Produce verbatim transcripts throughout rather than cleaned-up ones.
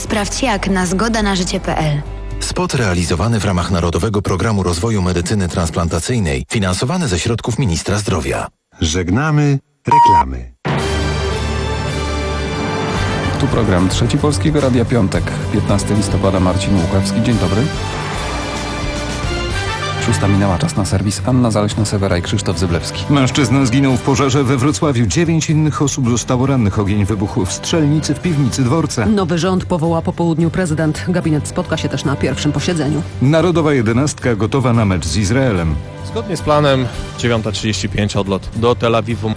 Sprawdź jak na zgoda na życie kropka p l. Spot realizowany w ramach Narodowego Programu Rozwoju Medycyny Transplantacyjnej, finansowany ze środków Ministra Zdrowia. Żegnamy reklamy. Tu program Trzeci Polskiego Radia Piątek, piętnastego listopada, Marcin Łukawski. Dzień dobry. Szósta minęła, czas na serwis. Anna Zaleśna-Sewera i Krzysztof Zyblewski. Mężczyzna zginął w pożarze we Wrocławiu. Dziewięć innych osób zostało rannych. Ogień wybuchł w strzelnicy w piwnicy dworca. Nowy rząd powoła po południu prezydent. Gabinet spotka się też na pierwszym posiedzeniu. Narodowa jedenastka gotowa na mecz z Izraelem. Zgodnie z planem dziewiąta trzydzieści pięć odlot do Tel Awiwu.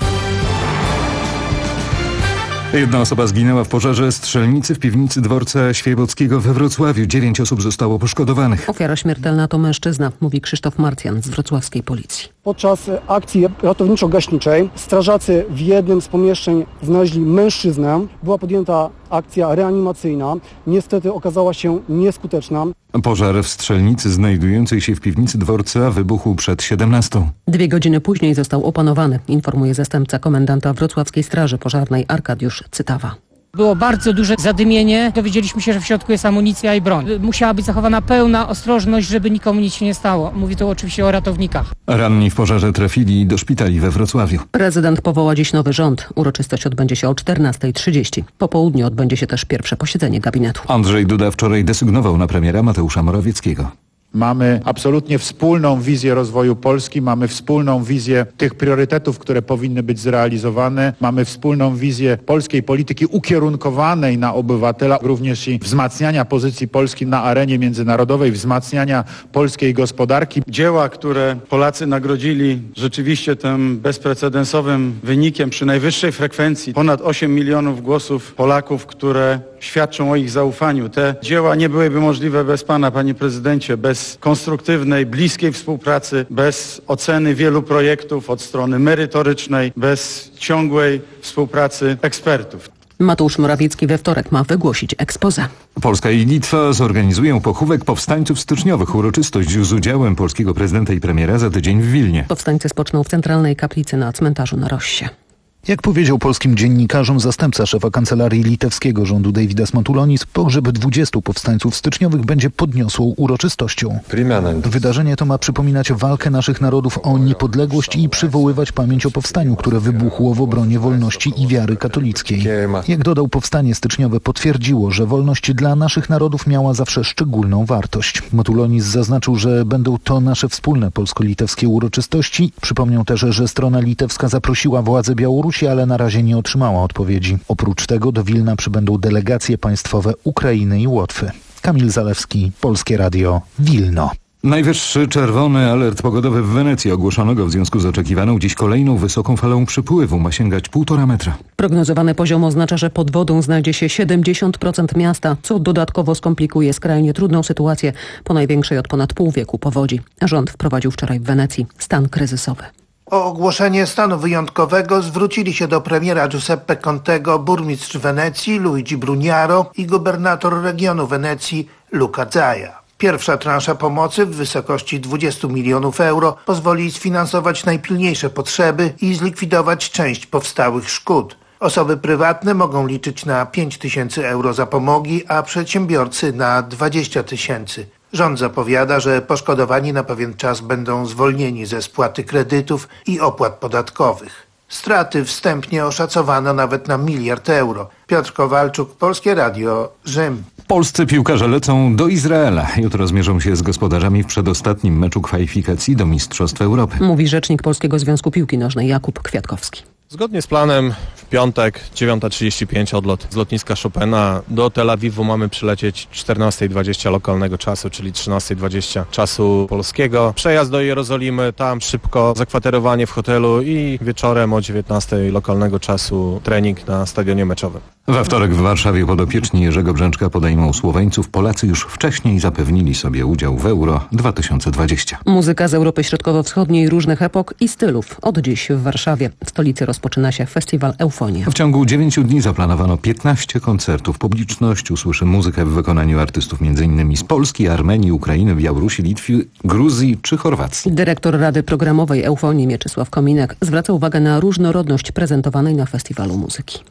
Jedna osoba zginęła w pożarze strzelnicy w piwnicy dworca Świebockiego we Wrocławiu. Dziewięć osób zostało poszkodowanych. Ofiara śmiertelna to mężczyzna, mówi Krzysztof Marcjan z wrocławskiej policji. Podczas akcji ratowniczo-gaśniczej strażacy w jednym z pomieszczeń znaleźli mężczyznę. Była podjęta akcja reanimacyjna. Niestety okazała się nieskuteczna. Pożar w strzelnicy znajdującej się w piwnicy dworca wybuchł przed siedemnastą. Dwie godziny później został opanowany, informuje zastępca komendanta Wrocławskiej Straży Pożarnej Arkadiusz Cytawa. Było bardzo duże zadymienie. Dowiedzieliśmy się, że w środku jest amunicja i broń. Musiała być zachowana pełna ostrożność, żeby nikomu nic się nie stało. Mówi tu oczywiście o ratownikach. Ranni w pożarze trafili do szpitali we Wrocławiu. Prezydent powoła dziś nowy rząd. Uroczystość odbędzie się o czternasta trzydzieści. Po południu odbędzie się też pierwsze posiedzenie gabinetu. Andrzej Duda wczoraj desygnował na premiera Mateusza Morawieckiego. Mamy absolutnie wspólną wizję rozwoju Polski, mamy wspólną wizję tych priorytetów, które powinny być zrealizowane, mamy wspólną wizję polskiej polityki ukierunkowanej na obywatela, również i wzmacniania pozycji Polski na arenie międzynarodowej, wzmacniania polskiej gospodarki. Dzieła, które Polacy nagrodzili rzeczywiście tym bezprecedensowym wynikiem przy najwyższej frekwencji, ponad osiem milionów głosów Polaków, które świadczą o ich zaufaniu. Te dzieła nie byłyby możliwe bez pana, panie prezydencie, bez konstruktywnej, bliskiej współpracy, bez oceny wielu projektów od strony merytorycznej, bez ciągłej współpracy ekspertów. Mateusz Morawiecki we wtorek ma wygłosić exposé. Polska i Litwa zorganizują pochówek powstańców styczniowych. Uroczystość z udziałem polskiego prezydenta i premiera za tydzień w Wilnie. Powstańcy spoczną w centralnej kaplicy na cmentarzu na Rossie. Jak powiedział polskim dziennikarzom zastępca szefa kancelarii litewskiego rządu Deividas Matulonis, pogrzeb dwudziestu powstańców styczniowych będzie podniosłą uroczystością. Wydarzenie to ma przypominać walkę naszych narodów o niepodległość i przywoływać pamięć o powstaniu, które wybuchło w obronie wolności i wiary katolickiej. Jak dodał, powstanie styczniowe potwierdziło, że wolność dla naszych narodów miała zawsze szczególną wartość. Matulonis zaznaczył, że będą to nasze wspólne polsko-litewskie uroczystości. Przypomniał też, że strona litewska zaprosiła władze Białorusi, ale na razie nie otrzymała odpowiedzi. Oprócz tego do Wilna przybędą delegacje państwowe Ukrainy i Łotwy. Kamil Zalewski, Polskie Radio, Wilno. Najwyższy czerwony alert pogodowy w Wenecji, ogłoszonego w związku z oczekiwaną dziś kolejną wysoką falą przypływu, ma sięgać półtora metra. Prognozowany poziom oznacza, że pod wodą znajdzie się siedemdziesiąt procent miasta, co dodatkowo skomplikuje skrajnie trudną sytuację po największej od ponad pół wieku powodzi. Rząd wprowadził wczoraj w Wenecji stan kryzysowy. O ogłoszenie stanu wyjątkowego zwrócili się do premiera Giuseppe Contego burmistrz Wenecji Luigi Brugnaro i gubernator regionu Wenecji Luca Zaia. Pierwsza transza pomocy w wysokości dwudziestu milionów euro pozwoli sfinansować najpilniejsze potrzeby i zlikwidować część powstałych szkód. Osoby prywatne mogą liczyć na pięć tysięcy euro zapomogi, a przedsiębiorcy na dwadzieścia tysięcy. Rząd zapowiada, że poszkodowani na pewien czas będą zwolnieni ze spłaty kredytów i opłat podatkowych. Straty wstępnie oszacowano nawet na miliard euro. Piotr Kowalczuk, Polskie Radio, Rzym. Polscy piłkarze lecą do Izraela. Jutro zmierzą się z gospodarzami w przedostatnim meczu kwalifikacji do Mistrzostw Europy. Mówi rzecznik Polskiego Związku Piłki Nożnej Jakub Kwiatkowski. Zgodnie z planem w piątek dziewiąta trzydzieści pięć odlot z lotniska Chopina. Do Tel Awiwu mamy przylecieć czternasta dwadzieścia lokalnego czasu, czyli trzynasta dwadzieścia czasu polskiego. Przejazd do Jerozolimy, tam szybko zakwaterowanie w hotelu i wieczorem o dziewiętnastej lokalnego czasu trening na stadionie meczowym. We wtorek w Warszawie podopieczni Jerzego Brzęczka podejmą Słoweńców. Polacy już wcześniej zapewnili sobie udział w Euro dwa tysiące dwadzieścia. Muzyka z Europy Środkowo-Wschodniej różnych epok i stylów. Od dziś w Warszawie, w stolicy, rozpoczyna się festiwal Eufonia. W ciągu dziewięciu dni zaplanowano piętnaście koncertów. Publiczność usłyszy muzykę w wykonaniu artystów m.in. z Polski, Armenii, Ukrainy, Białorusi, Litwy, Gruzji czy Chorwacji. Dyrektor Rady Programowej Eufonii Mieczysław Kominek zwraca uwagę na różnorodność prezentowanej na festiwalu muzyki.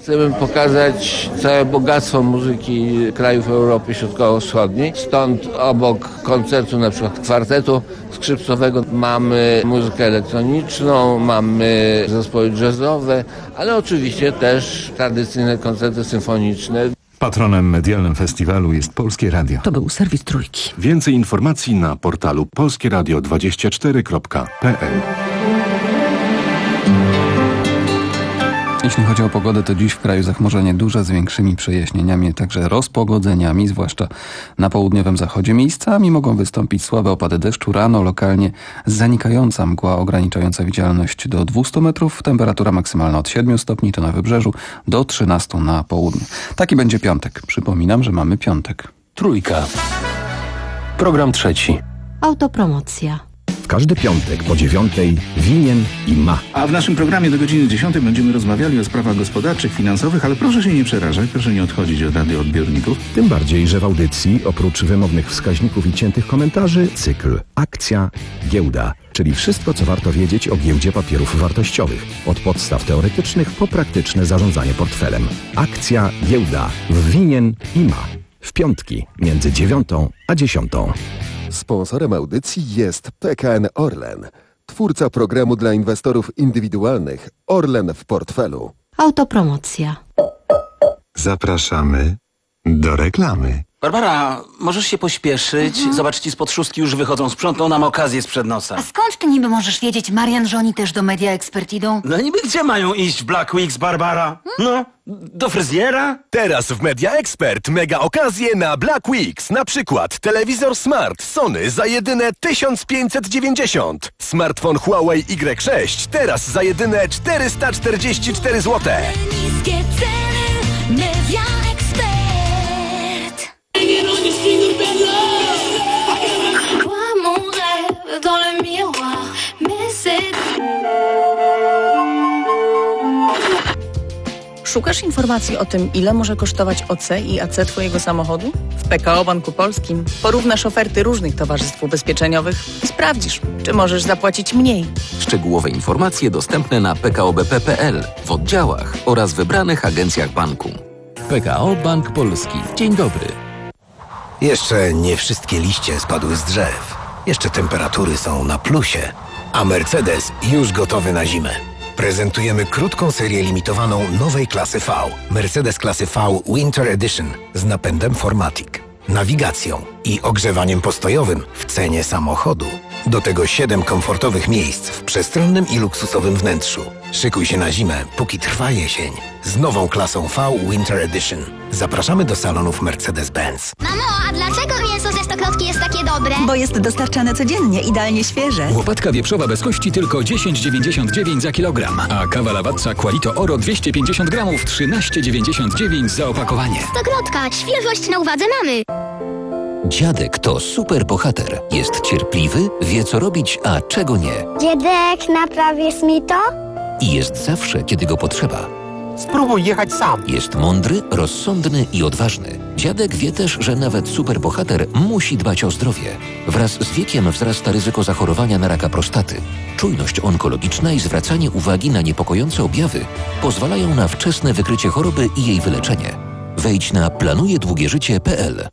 Chcemy pokazać całe bogactwo muzyki krajów Europy Środkowo-Wschodniej. Stąd obok koncertu na przykład kwartetu skrzypcowego mamy muzykę elektroniczną, mamy zespoły jazzowe, ale oczywiście też tradycyjne koncerty symfoniczne. Patronem medialnym festiwalu jest Polskie Radio. To był serwis Trójki. Więcej informacji na portalu polskieradio dwadzieścia cztery kropka p l. Jeśli chodzi o pogodę, to dziś w kraju zachmurzenie duże z większymi przejaśnieniami, także rozpogodzeniami, zwłaszcza na południowym zachodzie. Miejscami mogą wystąpić słabe opady deszczu. Rano lokalnie zanikająca mgła ograniczająca widzialność do dwieście metrów. Temperatura maksymalna od siedmiu stopni, to na wybrzeżu, do trzynastu na południu. Taki będzie piątek. Przypominam, że mamy piątek. Trójka. Program trzeci. Autopromocja. W każdy piątek po dziewiątej winien i ma. A w naszym programie do godziny dziesiątej będziemy rozmawiali o sprawach gospodarczych, finansowych, ale proszę się nie przerażać, proszę nie odchodzić od radioodbiorników. Tym bardziej, że w audycji oprócz wymownych wskaźników i ciętych komentarzy cykl Akcja, Giełda, czyli wszystko, co warto wiedzieć o giełdzie papierów wartościowych. Od podstaw teoretycznych po praktyczne zarządzanie portfelem. Akcja, Giełda w winien i ma. W piątki między dziewiątą a dziesiątą. Sponsorem audycji jest P K N Orlen, twórca programu dla inwestorów indywidualnych Orlen w portfelu. Autopromocja. Zapraszamy do reklamy. Barbara, możesz się pośpieszyć? Mhm. Zobacz, ci spod szóstki już wychodzą. Sprzątną nam okazję sprzed nosa. A skąd ty niby możesz wiedzieć, Marian, że oni też do Media Expert idą? No niby gdzie mają iść w Black Weeks, Barbara? No, do fryzjera? Teraz w Media Expert mega okazje na Black Weeks. Na przykład telewizor Smart Sony za jedyne tysiąc pięćset dziewięćdziesiąt. Smartfon Huawei Y sześć teraz za jedyne czterysta czterdzieści cztery złote. Niskie ceny, Media Expert. Dans le miroir, mais c'est... Szukasz informacji o tym, ile może kosztować O C i A C twojego samochodu? W P K O Banku Polskim porównasz oferty różnych towarzystw ubezpieczeniowych i sprawdzisz, czy możesz zapłacić mniej. Szczegółowe informacje dostępne na p k o b p kropka p l, w oddziałach oraz wybranych agencjach banku. P K O Bank Polski. Dzień dobry. Jeszcze nie wszystkie liście spadły z drzew. Jeszcze temperatury są na plusie, a Mercedes już gotowy na zimę. Prezentujemy krótką serię limitowaną nowej klasy V. Mercedes klasy V Winter Edition z napędem cztery matic, nawigacją i ogrzewaniem postojowym w cenie samochodu. Do tego siedem komfortowych miejsc w przestronnym i luksusowym wnętrzu. Szykuj się na zimę, póki trwa jesień. Z nową klasą V Winter Edition. Zapraszamy do salonów Mercedes-Benz. Mamo, a dlaczego mięso ze Stokrotki jest takie dobre? Bo jest dostarczane codziennie, idealnie świeże. Łopatka wieprzowa bez kości tylko dziesięć dziewięćdziesiąt dziewięć za kilogram, a kawa Lavazza Qualito Oro dwieście pięćdziesiąt gramów trzynaście dziewięćdziesiąt dziewięć za opakowanie. Stokrotka, świeżość na uwadze mamy. Dziadek to super bohater. Jest cierpliwy, wie co robić, a czego nie. Dziadek, naprawisz mi to? I jest zawsze, kiedy go potrzeba. Spróbuj jechać sam. Jest mądry, rozsądny i odważny. Dziadek wie też, że nawet superbohater musi dbać o zdrowie. Wraz z wiekiem wzrasta ryzyko zachorowania na raka prostaty. Czujność onkologiczna i zwracanie uwagi na niepokojące objawy pozwalają na wczesne wykrycie choroby i jej wyleczenie. Wejdź na planuje długie życie kropka p l.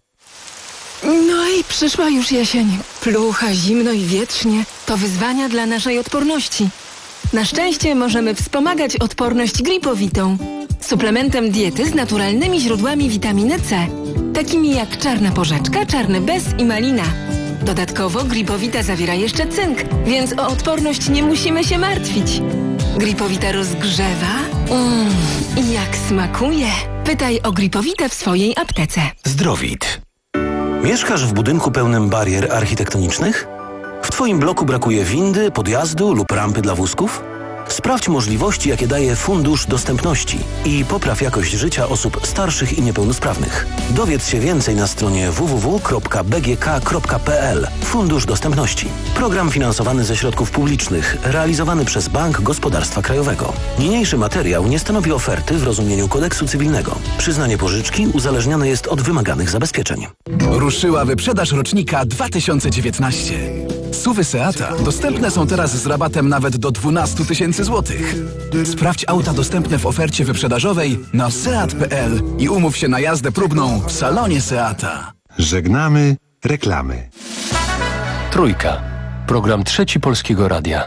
No i przyszła już jesień. Plucha, zimno i wietrznie. To wyzwania dla naszej odporności. Na szczęście możemy wspomagać odporność Gripowitą. Suplementem diety z naturalnymi źródłami witaminy C. Takimi jak czarna porzeczka, czarny bez i malina. Dodatkowo Gripowita zawiera jeszcze cynk, więc o odporność nie musimy się martwić. Gripowita rozgrzewa. Mmm, i jak smakuje. Pytaj o Gripowitę w swojej aptece. Zdrowit. Mieszkasz w budynku pełnym barier architektonicznych? W Twoim bloku brakuje windy, podjazdu lub rampy dla wózków? Sprawdź możliwości, jakie daje Fundusz Dostępności i popraw jakość życia osób starszych i niepełnosprawnych. Dowiedz się więcej na stronie w w w kropka b g k kropka p l. Fundusz Dostępności. Program finansowany ze środków publicznych, realizowany przez Bank Gospodarstwa Krajowego. Niniejszy materiał nie stanowi oferty w rozumieniu kodeksu cywilnego. Przyznanie pożyczki uzależnione jest od wymaganych zabezpieczeń. Ruszyła wyprzedaż rocznika dwa tysiące dziewiętnaście. SUVy Seata dostępne są teraz z rabatem nawet do dwanaście tysięcy złotych. Sprawdź auta dostępne w ofercie wyprzedażowej na seat kropka p l i umów się na jazdę próbną w salonie Seata. Żegnamy reklamy. Trójka. Program Trzeci Polskiego Radia.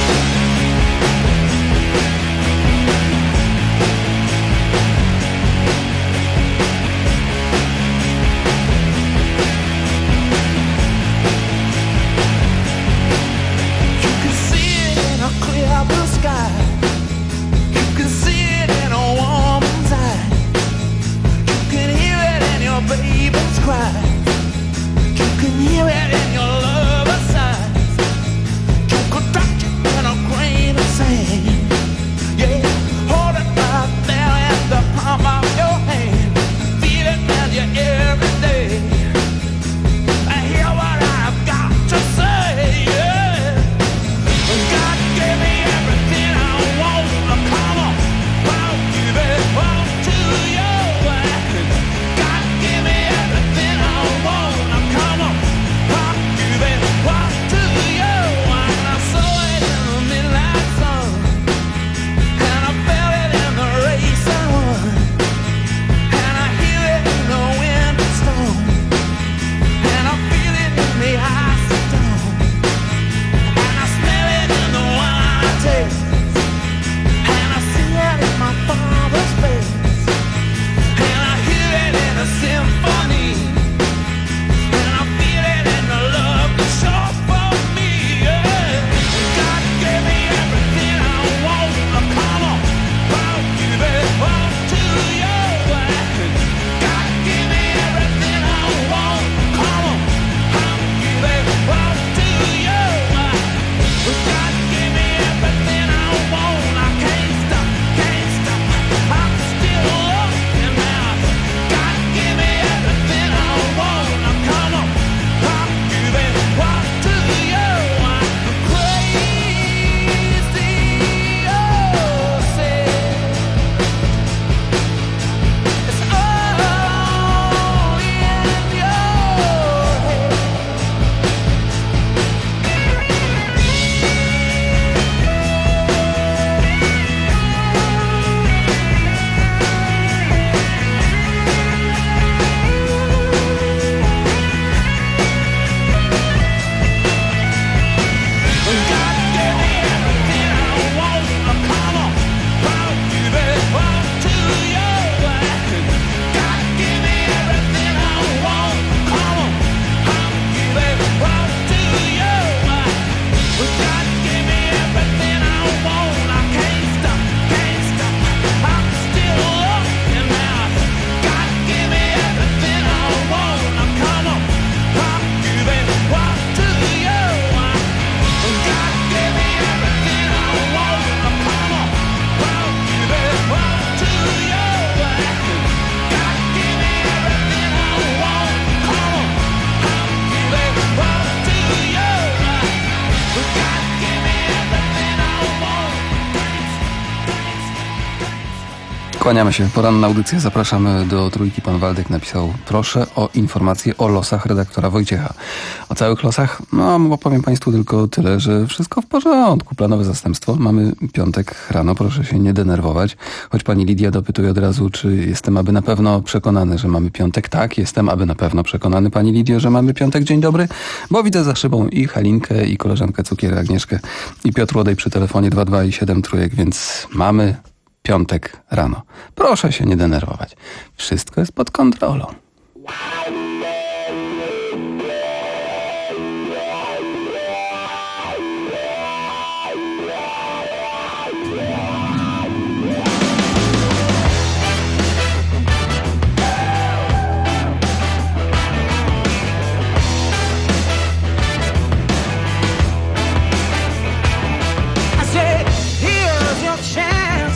Kłaniamy się. Poranna audycja. Zapraszamy do Trójki. Pan Waldek napisał: proszę o informację o losach redaktora Wojciecha. O całych losach? No, opowiem Państwu tylko tyle, że wszystko w porządku. Planowe zastępstwo. Mamy piątek rano. Proszę się nie denerwować. Choć pani Lidia dopytuje od razu, czy jestem aby na pewno przekonany, że mamy piątek. Tak, jestem aby na pewno przekonany, pani Lidio, że mamy piątek. Dzień dobry. Bo widzę za szybą i Halinkę, i koleżankę Cukier, Agnieszkę, i Piotr Łodej przy telefonie dwa dwa i siedem trójek, więc mamy piątek rano. Proszę się nie denerwować. Wszystko jest pod kontrolą.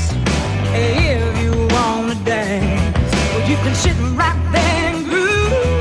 Sitting right there and groove.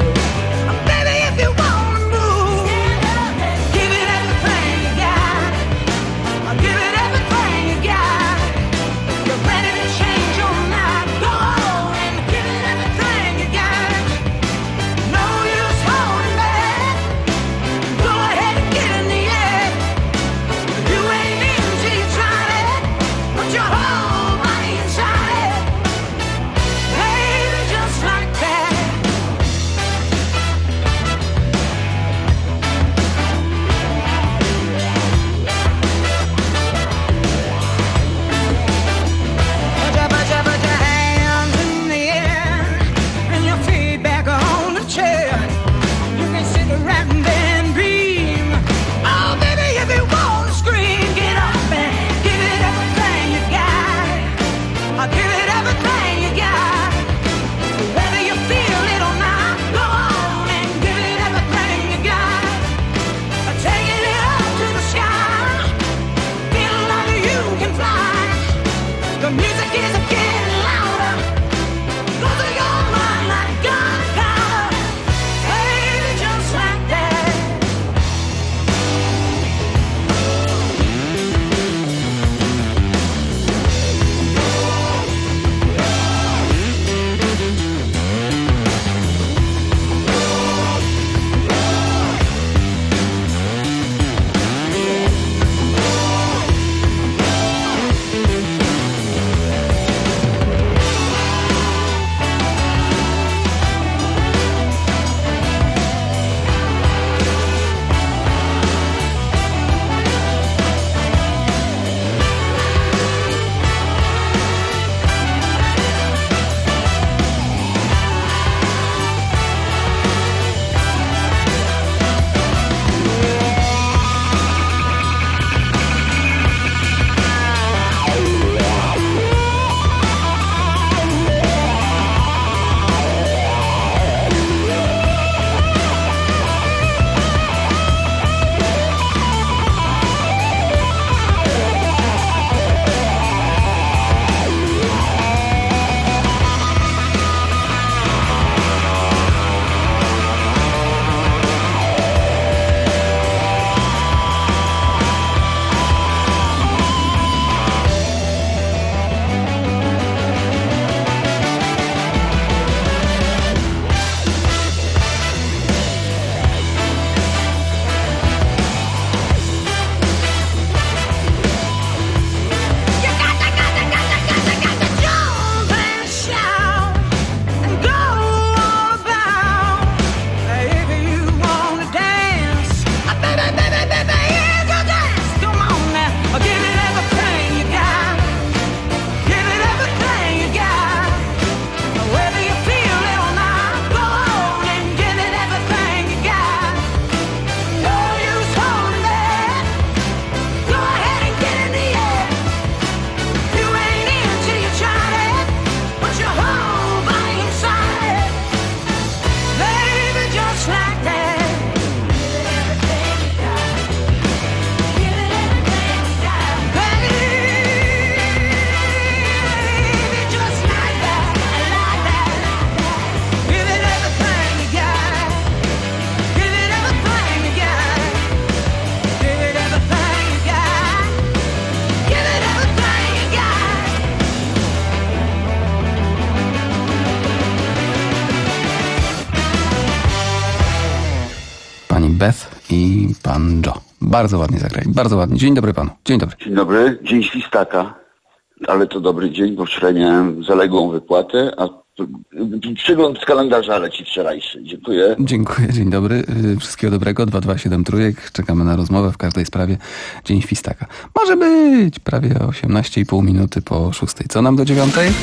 pani Beth i pan Joe. Bardzo ładnie zagrali, bardzo ładnie. Dzień dobry panu. Dzień dobry. Dzień dobry. Dzień Świstaka. Ale to dobry dzień, bo wczoraj miałem zaległą wypłatę, a przygląd z kalendarza leci wczorajszy. Dziękuję. Dziękuję, dzień dobry. Wszystkiego dobrego. dwa dwa siedem trójek. Czekamy na rozmowę w każdej sprawie. Dzień Świstaka. Może być prawie osiemnaście i pół minuty po szóstej. Co nam do dziewiątej?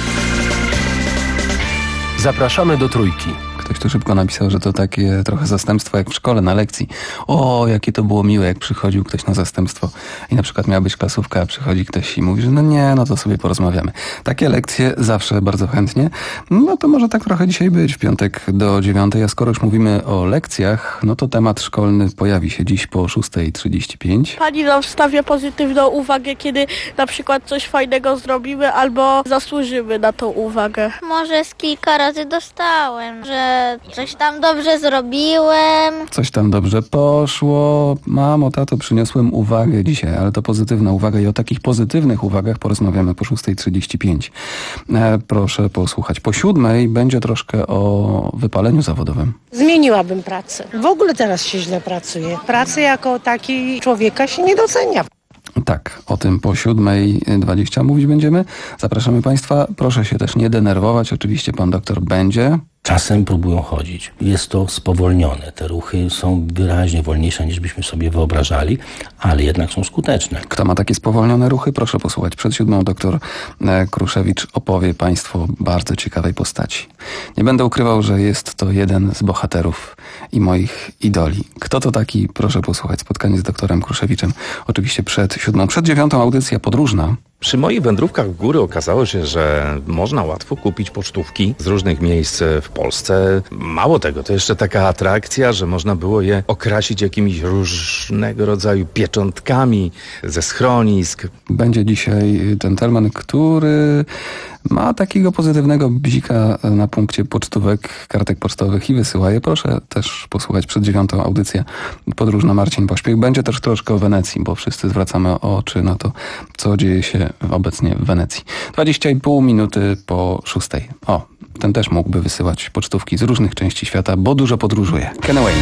Zapraszamy do Trójki. Ktoś tu szybko napisał, że to takie trochę zastępstwo jak w szkole na lekcji. O, jakie to było miłe, jak przychodził ktoś na zastępstwo i na przykład miała być klasówka, a przychodzi ktoś i mówi, że no nie, no to sobie porozmawiamy. Takie lekcje zawsze bardzo chętnie. No to może tak trochę dzisiaj być, w piątek do dziewiątej, a skoro już mówimy o lekcjach, no to temat szkolny pojawi się dziś po szóstej trzydzieści pięć. Pani nam stawia pozytywną uwagę, kiedy na przykład coś fajnego zrobimy albo zasłużymy na tą uwagę. Może z kilka razy dostałem, że coś tam dobrze zrobiłem. Coś tam dobrze poszło. Mamo, tato, przyniosłem uwagę dzisiaj, ale to pozytywna uwaga i o takich pozytywnych uwagach porozmawiamy po szóstej trzydzieści pięć. E, proszę posłuchać. Po siódmej będzie troszkę o wypaleniu zawodowym. Zmieniłabym pracę. W ogóle teraz się źle pracuje. Pracy jako takiej człowieka się nie docenia. Tak, o tym po siódmej dwadzieścia mówić będziemy. Zapraszamy Państwa. Proszę się też nie denerwować. Oczywiście pan doktor będzie. Czasem próbują chodzić. Jest to spowolnione. Te ruchy są wyraźnie wolniejsze niż byśmy sobie wyobrażali, ale jednak są skuteczne. Kto ma takie spowolnione ruchy? Proszę posłuchać. Przed siódmą doktor Kruszewicz opowie Państwu o bardzo ciekawej postaci. Nie będę ukrywał, że jest to jeden z bohaterów i moich idoli. Kto to taki? Proszę posłuchać. Spotkanie z doktorem Kruszewiczem. Oczywiście przed siódmą. Przed dziewiątą audycja podróżna. Przy moich wędrówkach w góry okazało się, że można łatwo kupić pocztówki z różnych miejsc w Polsce. Mało tego, to jeszcze taka atrakcja, że można było je okrasić jakimiś różnego rodzaju pieczątkami ze schronisk. Będzie dzisiaj dżentelmen, który ma takiego pozytywnego bzika na punkcie pocztówek, kartek pocztowych i wysyła je. Proszę też posłuchać przed dziewiątą audycję podróżna Marcin Pośpiech. Będzie też troszkę o Wenecji, bo wszyscy zwracamy oczy na to, co dzieje się obecnie w Wenecji. dwadzieścia i pół minuty po szóstej. O, ten też mógłby wysyłać pocztówki z różnych części świata, bo dużo podróżuje. Ken Wayne.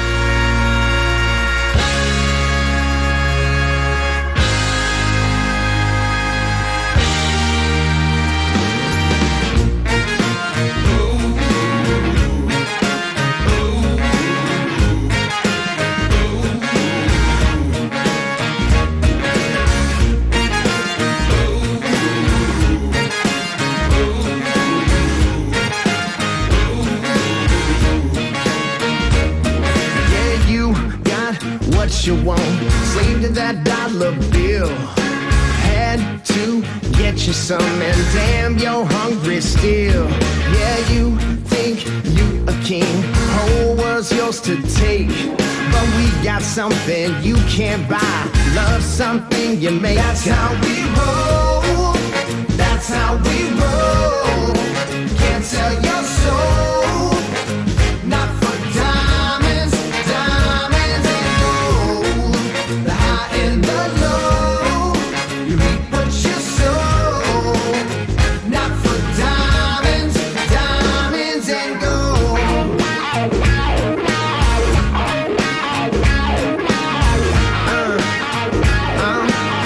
You want saved in that dollar bill. Had to get you some, and damn, you're hungry still. Yeah, you think you a king, whole world's yours to take. But we got something you can't buy. Love something you make. That's how we roll. That's how we roll. Can't sell your soul. Not for diamonds, diamonds and gold. The high and the low, you reap what you sow. Not for diamonds, diamonds and gold. Uh, uh,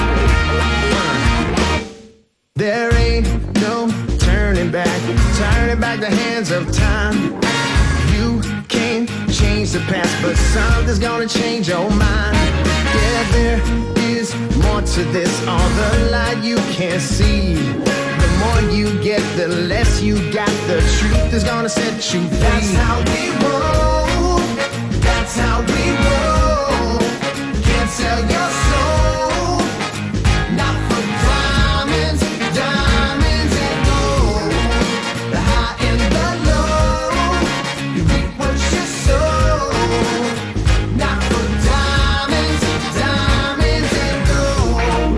uh. There ain't no turning back, turning back the hands of time. You can't change the past, but something's gonna change your mind. Yeah, there is more to this, all the light you can't see. The more you get, the less you got. The truth is gonna set you free. That's how we roll. That's how we roll. Can't sell your soul. Not for diamonds, diamonds and gold. The high and the low, you reap what you sow. Not for diamonds, diamonds and gold.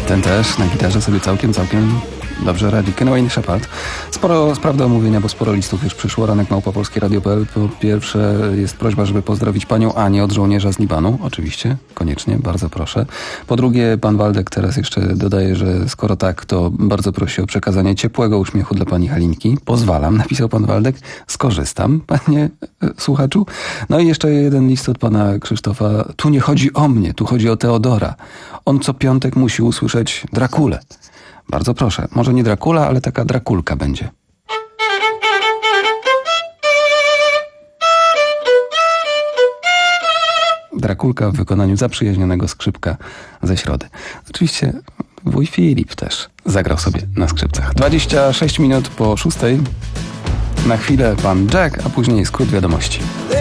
Ten też na gitarze sobie całkiem, całkiem dobrze radzi. Ken Wayne Shepherd. Sporo spraw do omówienia, bo sporo listów już przyszło. Ranek małpa polskie radio kropka p l. Po pierwsze jest prośba, żeby pozdrowić panią Anię od żołnierza z Libanu. Oczywiście, koniecznie, bardzo proszę. Po drugie, pan Waldek teraz jeszcze dodaje, że skoro tak, to bardzo prosi o przekazanie ciepłego uśmiechu dla pani Halinki. Pozwalam, napisał pan Waldek. Skorzystam, panie e, słuchaczu. No i jeszcze jeden list od pana Krzysztofa. Tu nie chodzi o mnie, tu chodzi o Teodora. On co piątek musi usłyszeć Drakulę. Bardzo proszę. Może nie Dracula, ale taka Drakulka będzie. Drakulka w wykonaniu zaprzyjaźnionego skrzypka ze Środy. Oczywiście wuj Filip też zagrał sobie na skrzypcach. dwadzieścia sześć minut po szóstej. Na chwilę pan Jack, a później skrót wiadomości.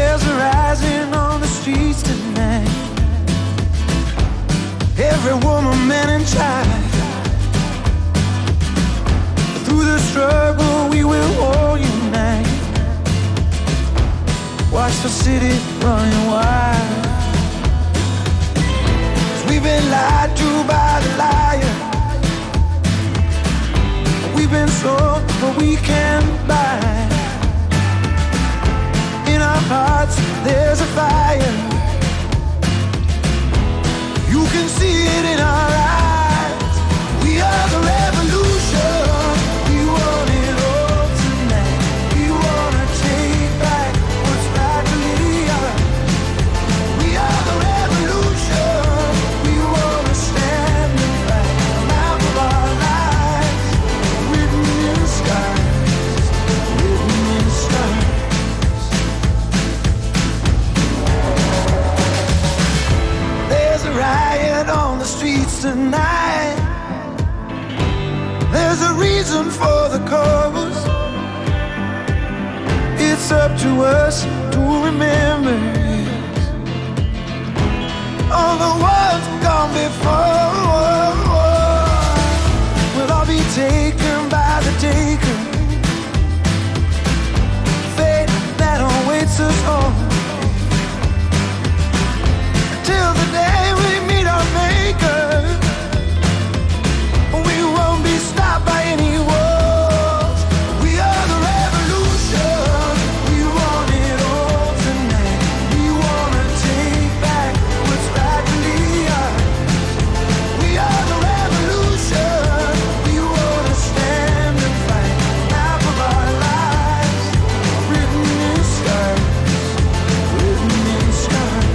Through the struggle we will all unite. Watch the city running wild. We've been lied to by the liar. We've been sold, but we can't buy. In our hearts there's a fire. You can see it in our eyes. We are the revolution. Streets tonight. There's a reason for the cause. It's up to us to remember all the ones gone before. We'll all be taken by the taker. Fate that awaits us all. Till the day we meet our maker, we won't be stopped by any walls. We are the revolution. We want it all tonight. We wanna take back what's rightfully ours. We are the revolution. We wanna stand and fight. Map of our lives, written in stars, written in stars.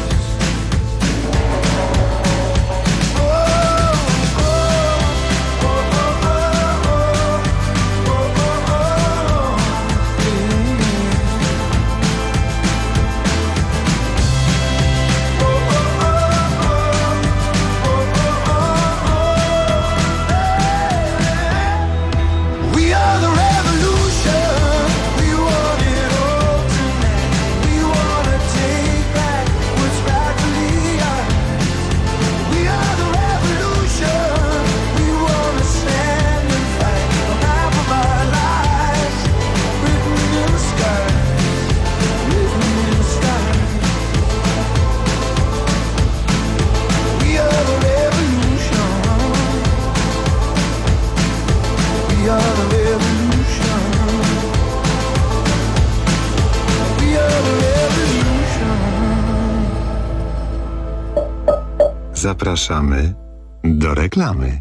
Zapraszamy do reklamy.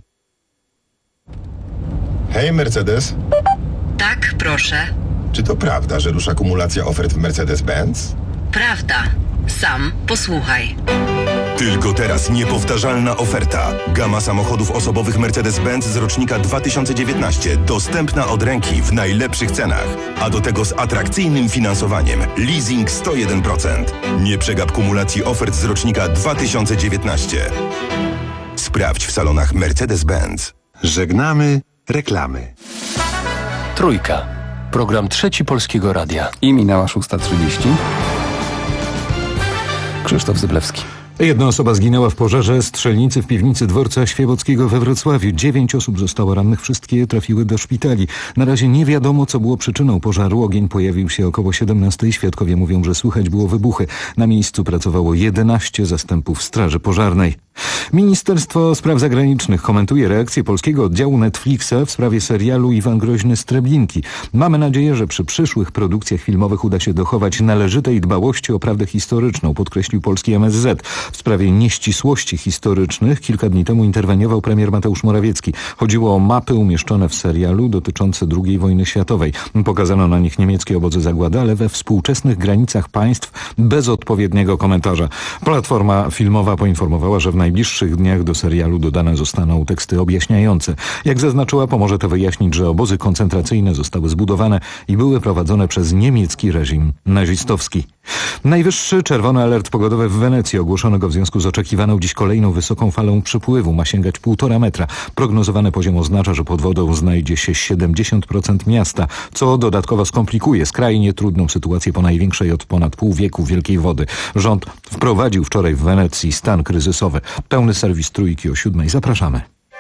Hej, Mercedes. Tak, proszę. Czy to prawda, że rusza kumulacja ofert w Mercedes-Benz? Prawda. Sam posłuchaj. Tylko teraz niepowtarzalna oferta. Gama samochodów osobowych Mercedes-Benz z rocznika dwa tysiące dziewiętnaście. Dostępna od ręki w najlepszych cenach. A do tego z atrakcyjnym finansowaniem. Leasing sto jeden procent. Nie przegap kumulacji ofert z rocznika dwa tysiące dziewiętnaście. Sprawdź w salonach Mercedes-Benz. Żegnamy reklamy. Trójka. Program Trzeci Polskiego Radia. I minęła szósta trzydzieści. Krzysztof Zyblewski. Jedna osoba zginęła w pożarze strzelnicy w piwnicy dworca Świebockiego we Wrocławiu. Dziewięć osób zostało rannych, wszystkie trafiły do szpitali. Na razie nie wiadomo, co było przyczyną pożaru. Ogień pojawił się około siedemnastej. Świadkowie mówią, że słychać było wybuchy. Na miejscu pracowało jedenaście zastępów straży pożarnej. Ministerstwo Spraw Zagranicznych komentuje reakcję polskiego oddziału Netflixa w sprawie serialu Iwan Groźny z Treblinki. Mamy nadzieję, że przy przyszłych produkcjach filmowych uda się dochować należytej dbałości o prawdę historyczną, podkreślił polski M S Z. W sprawie nieścisłości historycznych kilka dni temu interweniował premier Mateusz Morawiecki. Chodziło o mapy umieszczone w serialu dotyczące drugiej wojny światowej. Pokazano na nich niemieckie obozy zagłady, ale we współczesnych granicach państw bez odpowiedniego komentarza. Platforma filmowa poinformowała, że w najbliższych dniach do serialu dodane zostaną teksty objaśniające. Jak zaznaczyła, pomoże to wyjaśnić, że obozy koncentracyjne zostały zbudowane i były prowadzone przez niemiecki reżim nazistowski. Najwyższy czerwony alert pogodowy w Wenecji ogłoszono go w związku z oczekiwaną dziś kolejną wysoką falą przypływu. Ma sięgać półtora metra. Prognozowany poziom oznacza, że pod wodą znajdzie się siedemdziesiąt procent miasta, co dodatkowo skomplikuje skrajnie trudną sytuację po największej od ponad pół wieku wielkiej wody. Rząd wprowadził wczoraj w Wenecji stan kryzysowy. Pełny serwis Trójki o siódmej. Zapraszamy.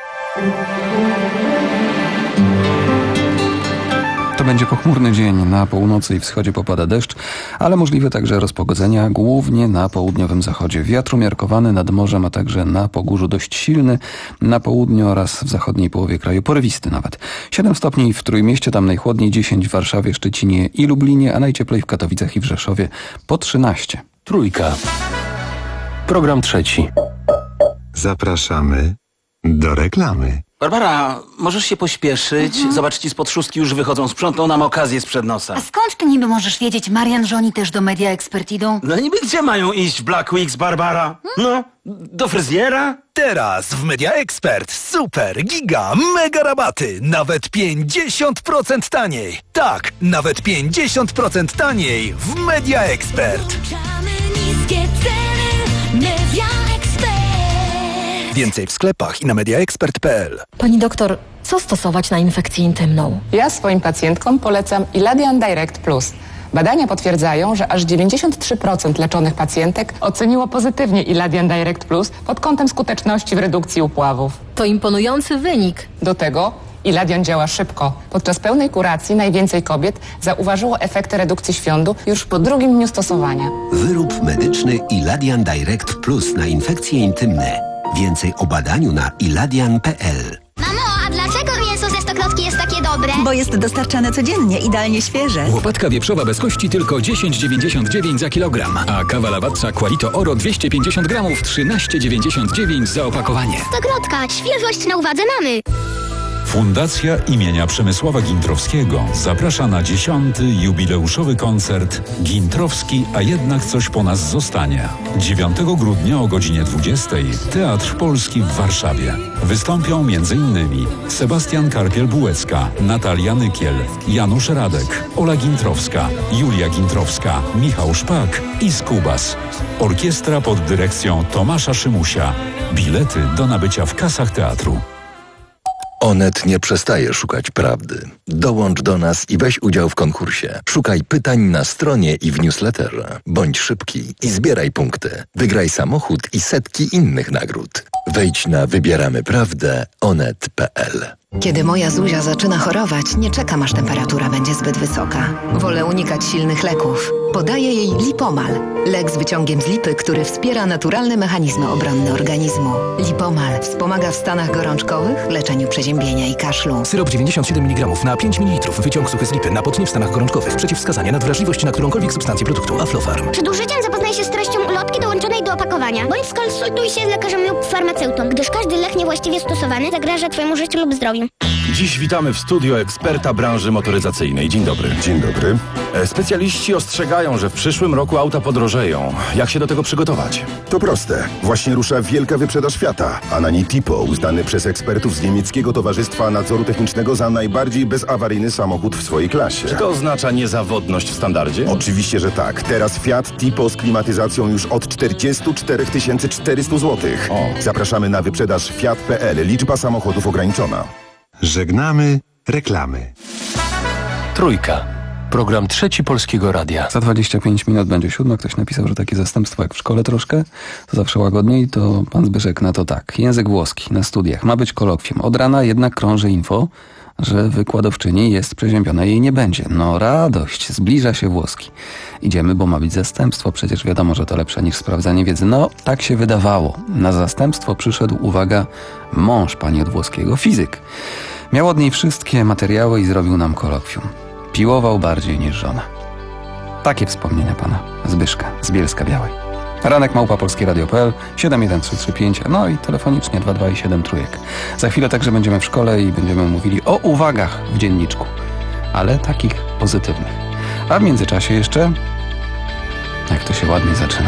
To będzie pochmurny dzień. Na północy i wschodzie popada deszcz, ale możliwe także rozpogodzenia, głównie na południowym zachodzie. Wiatr umiarkowany nad morzem, a także na Pogórzu dość silny, na południu oraz w zachodniej połowie kraju porywisty nawet. siedem stopni w Trójmieście, tam najchłodniej, dziesięć w Warszawie, Szczecinie i Lublinie, a najcieplej w Katowicach i w Rzeszowie po trzynaście. Trójka. Program trzeci. Zapraszamy do reklamy. Barbara, możesz się pośpieszyć? Mhm. Zobacz, ci spod szóstki już wychodzą, sprzątną nam okazję sprzed nosa. A skąd ty niby możesz wiedzieć, Marian, że oni też do Media Expert idą? No niby gdzie mają iść w Black Weeks, Barbara? No, do fryzjera? Teraz w Media Expert super, giga, mega rabaty, nawet pięćdziesiąt procent taniej. Tak, nawet pięćdziesiąt procent taniej w Media Expert. Niskie ceny, Media Expert. Więcej w sklepach i na media expert kropka p l. Pani doktor, co stosować na infekcję intymną? Ja swoim pacjentkom polecam Iladian Direct Plus. Badania potwierdzają, że aż dziewięćdziesiąt trzy procent leczonych pacjentek oceniło pozytywnie Iladian Direct Plus pod kątem skuteczności w redukcji upławów. To imponujący wynik. Do tego Iladian działa szybko. Podczas pełnej kuracji najwięcej kobiet zauważyło efekty redukcji świądu już po drugim dniu stosowania. Wyrób medyczny Iladian Direct Plus na infekcje intymne. Więcej o badaniu na iladian kropka p l. Mamo, a dlaczego mięso ze Stokrotki jest takie dobre? Bo jest dostarczane codziennie, idealnie świeże. Łopatka wieprzowa bez kości tylko dziesięć dziewięćdziesiąt dziewięć za kilogram, a kawa Lavazza Qualito Oro dwieście pięćdziesiąt gramów trzynaście dziewięćdziesiąt dziewięć za opakowanie. Stokrotka, świeżość na uwadze mamy. Fundacja imienia Przemysława Gintrowskiego zaprasza na dziesiąty jubileuszowy koncert Gintrowski, a jednak coś po nas zostanie. dziewiątego grudnia o godzinie dwudziestej Teatr Polski w Warszawie. Wystąpią m.in. Sebastian Karpiel-Bułecka, Natalia Nykiel, Janusz Radek, Ola Gintrowska, Julia Gintrowska, Michał Szpak i Skubas. Orkiestra pod dyrekcją Tomasza Szymusia. Bilety do nabycia w kasach teatru. Onet nie przestaje szukać prawdy. Dołącz do nas i weź udział w konkursie. Szukaj pytań na stronie i w newsletterze. Bądź szybki i zbieraj punkty. Wygraj samochód i setki innych nagród. Wejdź na wybieramy prawdę onet kropka p l. Kiedy moja Zuzia zaczyna chorować, nie czekam, aż temperatura będzie zbyt wysoka. Wolę unikać silnych leków. Podaję jej Lipomal. Lek z wyciągiem z lipy, który wspiera naturalne mechanizmy obronne organizmu. Lipomal wspomaga w stanach gorączkowych, leczeniu przeziębienia i kaszlu. Syrop dziewięćdziesiąt siedem miligramów na pięć mililitrów. Wyciąg suchy z lipy. Napotnie w stanach gorączkowych. Przeciwwskazania na wrażliwość na którąkolwiek substancję produktu. Aflofarm. Przed użyciem zapoznaj się z treścią ulotki dołączonej do opakowania. Bądź skonsultuj się z lekarzem lub farmaceutą, gdyż każdy lek niewłaściwie stosowany zagraża Twojemu życiu lub zdrowiu. Dziś witamy w studio eksperta branży motoryzacyjnej. Dzień dobry. Dzień dobry. Specjaliści ostrzegają, że w przyszłym roku auta podrożeją. Jak się do tego przygotować? To proste. Właśnie rusza wielka wyprzedaż Fiata, a na niej Tipo, uznany przez ekspertów z niemieckiego Towarzystwa Nadzoru Technicznego za najbardziej bezawaryjny samochód w swojej klasie. Czy to oznacza niezawodność w standardzie? Oczywiście, że tak. Teraz Fiat Tipo z klimatyzacją już od czterdzieści cztery tysiące czterysta złotych. Zapraszamy na wyprzedaż fiat kropka p l. Liczba samochodów ograniczona. Żegnamy reklamy. Trójka. Program trzeci Polskiego Radia. Za dwadzieścia pięć minut będzie siódma. Ktoś napisał, że takie zastępstwo jak w szkole troszkę, to zawsze łagodniej, to pan Zbyszek na to tak. Język włoski na studiach ma być kolokwium. Od rana jednak krąży info, że wykładowczyni jest przeziębiona i jej nie będzie. No radość, zbliża się włoski. Idziemy, bo ma być zastępstwo. Przecież wiadomo, że to lepsze niż sprawdzanie wiedzy. No, tak się wydawało. Na zastępstwo przyszedł, uwaga, mąż pani od włoskiego, fizyk. Miał od niej wszystkie materiały i zrobił nam kolokwium. Piłował bardziej niż żona. Takie wspomnienia pana Zbyszka z Bielska Białej. Ranek małpa polskie radio kropka p l, siedem jeden trzy trzy pięć, no i telefonicznie dwa dwa i siedem trójek. Za chwilę także będziemy w szkole i będziemy mówili o uwagach w dzienniczku, ale takich pozytywnych. A w międzyczasie jeszcze, jak to się ładnie zaczyna.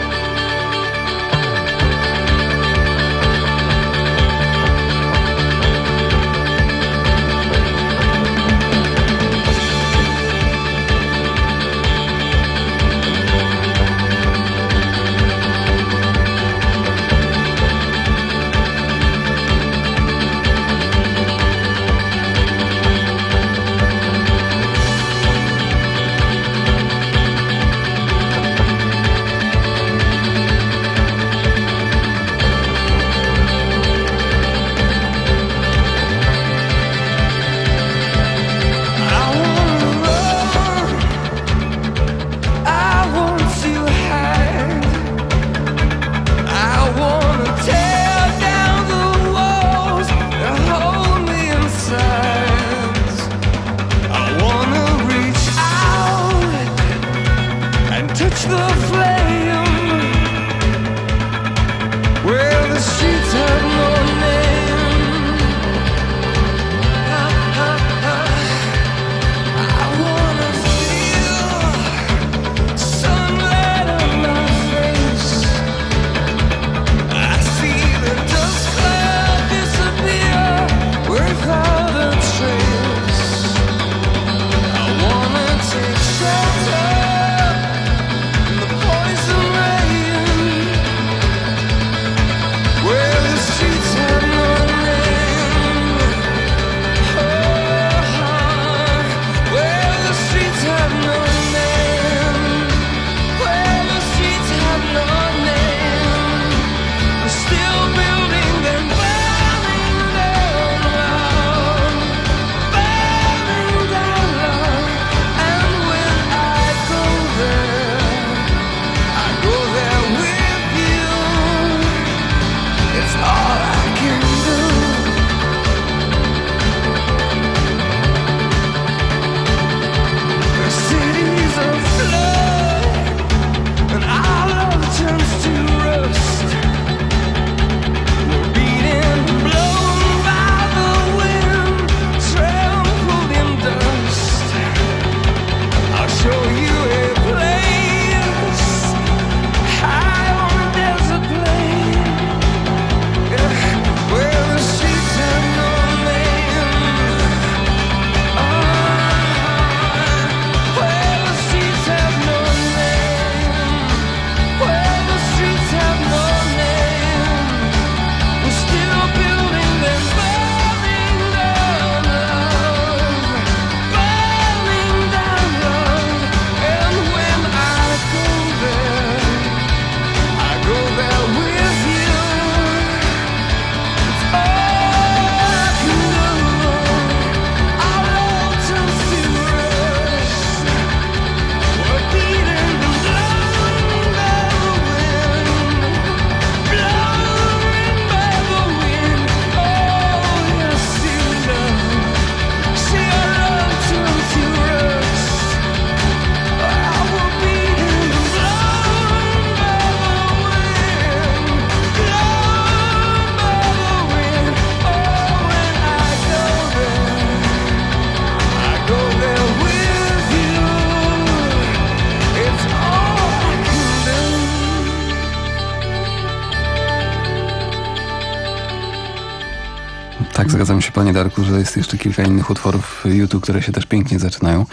Tak, zgadzam się, panie Darku, że jest jeszcze kilka innych utworów YouTube, które się też pięknie zaczynają.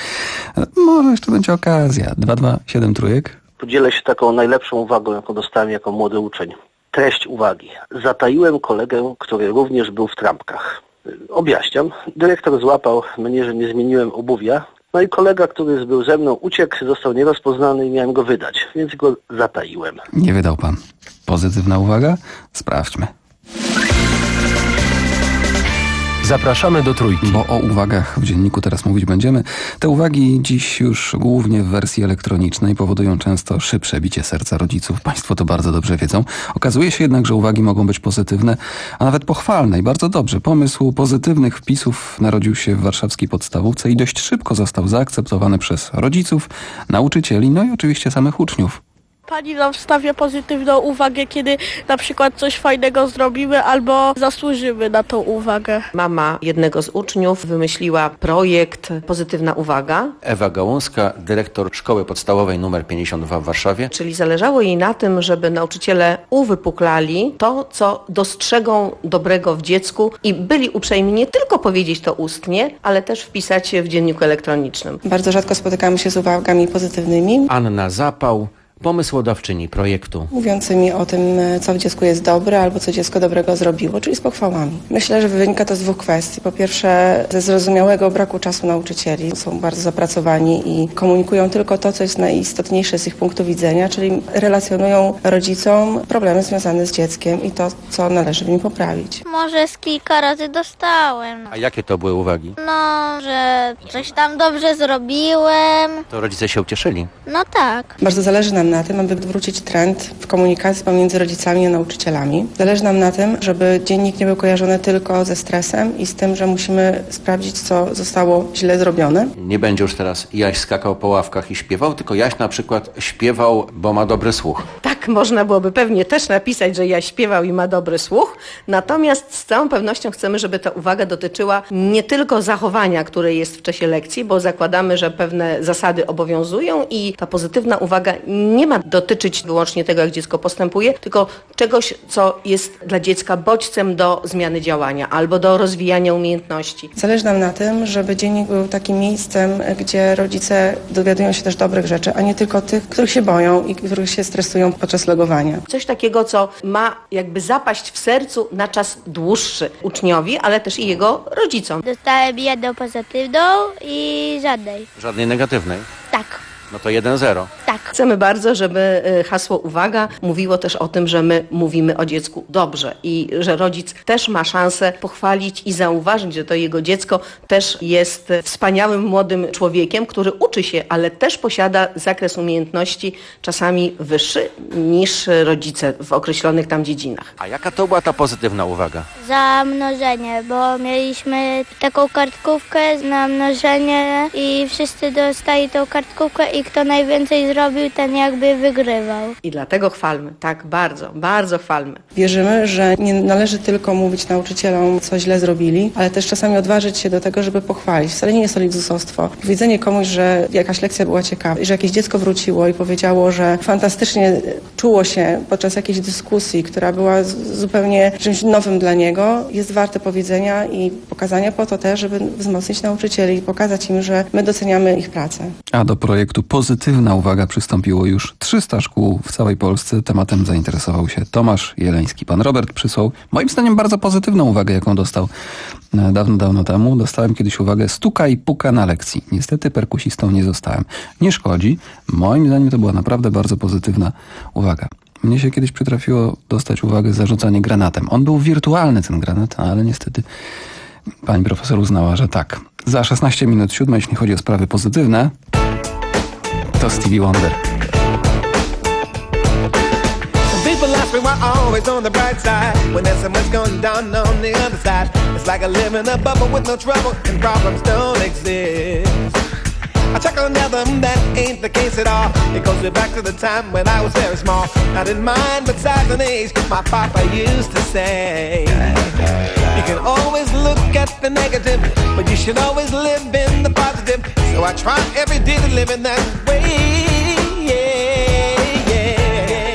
Może jeszcze będzie okazja. dwa dwa siedem trójek. Podzielę się taką najlepszą uwagą, jaką dostałem jako młody uczeń. Treść uwagi. Zataiłem kolegę, który również był w trampkach. Objaśniam. Dyrektor złapał mnie, że nie zmieniłem obuwia No i kolega, który był ze mną, uciekł, został nierozpoznany i miałem go wydać, więc go zataiłem. Nie wydał pan. Pozytywna uwaga? Sprawdźmy. Zapraszamy do Trójki. Bo o uwagach w dzienniku teraz mówić będziemy. Te uwagi dziś już głównie w wersji elektronicznej powodują często szybsze bicie serca rodziców. Państwo to bardzo dobrze wiedzą. Okazuje się jednak, że uwagi mogą być pozytywne, a nawet pochwalne i bardzo dobrze. Pomysł pozytywnych wpisów narodził się w warszawskiej podstawówce i dość szybko został zaakceptowany przez rodziców, nauczycieli, no i oczywiście samych uczniów. Pani nam wstawia pozytywną uwagę, kiedy na przykład coś fajnego zrobimy albo zasłużymy na tą uwagę. Mama jednego z uczniów wymyśliła projekt Pozytywna Uwaga. Ewa Gałązka, dyrektor Szkoły Podstawowej nr pięćdziesiąt dwa w Warszawie. Czyli zależało jej na tym, żeby nauczyciele uwypuklali to, co dostrzegą dobrego w dziecku i byli uprzejmi nie tylko powiedzieć to ustnie, ale też wpisać się w dzienniku elektronicznym. Bardzo rzadko spotykamy się z uwagami pozytywnymi. Anna Zapał, pomysłodawczyni projektu. Mówiącymi o tym, co w dziecku jest dobre albo co dziecko dobrego zrobiło, czyli z pochwałami. Myślę, że wynika to z dwóch kwestii. Po pierwsze, ze zrozumiałego braku czasu nauczycieli. Są bardzo zapracowani i komunikują tylko to, co jest najistotniejsze z ich punktu widzenia, czyli relacjonują rodzicom problemy związane z dzieckiem i to, co należy w nim poprawić. Może z kilka razy dostałem. A jakie to były uwagi? No, że coś tam dobrze zrobiłem. To rodzice się ucieszyli? No tak. Bardzo zależy nam na tym, aby wrócić trend w komunikacji pomiędzy rodzicami a nauczycielami. Zależy nam na tym, żeby dziennik nie był kojarzony tylko ze stresem i z tym, że musimy sprawdzić, co zostało źle zrobione. Nie będzie już teraz Jaś skakał po ławkach i śpiewał, tylko Jaś na przykład śpiewał, bo ma dobry słuch. Tak można byłoby pewnie też napisać, że Jaś śpiewał i ma dobry słuch, natomiast z całą pewnością chcemy, żeby ta uwaga dotyczyła nie tylko zachowania, które jest w czasie lekcji, bo zakładamy, że pewne zasady obowiązują i ta pozytywna uwaga nie ma dotyczyć wyłącznie tego, jak dziecko postępuje, tylko czegoś, co jest dla dziecka bodźcem do zmiany działania albo do rozwijania umiejętności. Zależy nam na tym, żeby dziennik był takim miejscem, gdzie rodzice dowiadują się też dobrych rzeczy, a nie tylko tych, których się boją i których się stresują podczas logowania. Coś takiego, co ma jakby zapaść w sercu na czas dłuższy uczniowi, ale też i jego rodzicom. Dostałem jedną pozytywną i żadnej. Żadnej negatywnej? Tak. No to jeden zero. Tak. Chcemy bardzo, żeby hasło uwaga mówiło też o tym, że my mówimy o dziecku dobrze i że rodzic też ma szansę pochwalić i zauważyć, że to jego dziecko też jest wspaniałym młodym człowiekiem, który uczy się, ale też posiada zakres umiejętności czasami wyższy niż rodzice w określonych tam dziedzinach. A jaka to była ta pozytywna uwaga? Za mnożenie, bo mieliśmy taką kartkówkę na mnożenie i wszyscy dostali tą kartkówkę i kto najwięcej zrobił, ten jakby wygrywał. I dlatego chwalmy, tak, bardzo, bardzo chwalmy. Wierzymy, że nie należy tylko mówić nauczycielom, co źle zrobili, ale też czasami odważyć się do tego, żeby pochwalić. Wcale nie jest to luksusostwo. Powiedzenie komuś, że jakaś lekcja była ciekawa, że jakieś dziecko wróciło i powiedziało, że fantastycznie czuło się podczas jakiejś dyskusji, która była zupełnie czymś nowym dla niego, jest warte powiedzenia i pokazania po to też, żeby wzmocnić nauczycieli i pokazać im, że my doceniamy ich pracę. A do projektu Pozytywna Uwaga przystąpiło już trzysta szkół w całej Polsce. Tematem zainteresował się Tomasz Jeleński. Pan Robert przysłał, moim zdaniem, bardzo pozytywną uwagę, jaką dostał dawno, dawno temu. Dostałem kiedyś uwagę: stuka i puka na lekcji. Niestety perkusistą nie zostałem. Nie szkodzi. Moim zdaniem to była naprawdę bardzo pozytywna uwaga. Mnie się kiedyś przytrafiło dostać uwagę za rzucanie granatem. On był wirtualny, ten granat, ale niestety pani profesor uznała, że tak. Za szesnaście minut siódma, jeśli chodzi o sprawy pozytywne, to Stevie Wonder. People ask me why always on the bright side when there's so much going down on the other side. It's like I live in a bubble with no trouble and problems don't exist. I check on the other, that ain't the case at all. It goes way back to the time when I was very small. I didn't mind but size and age, my papa used to say, you can always look at the negative, but you should always live in the positive. So I try every day to live in that way. Yeah, yeah,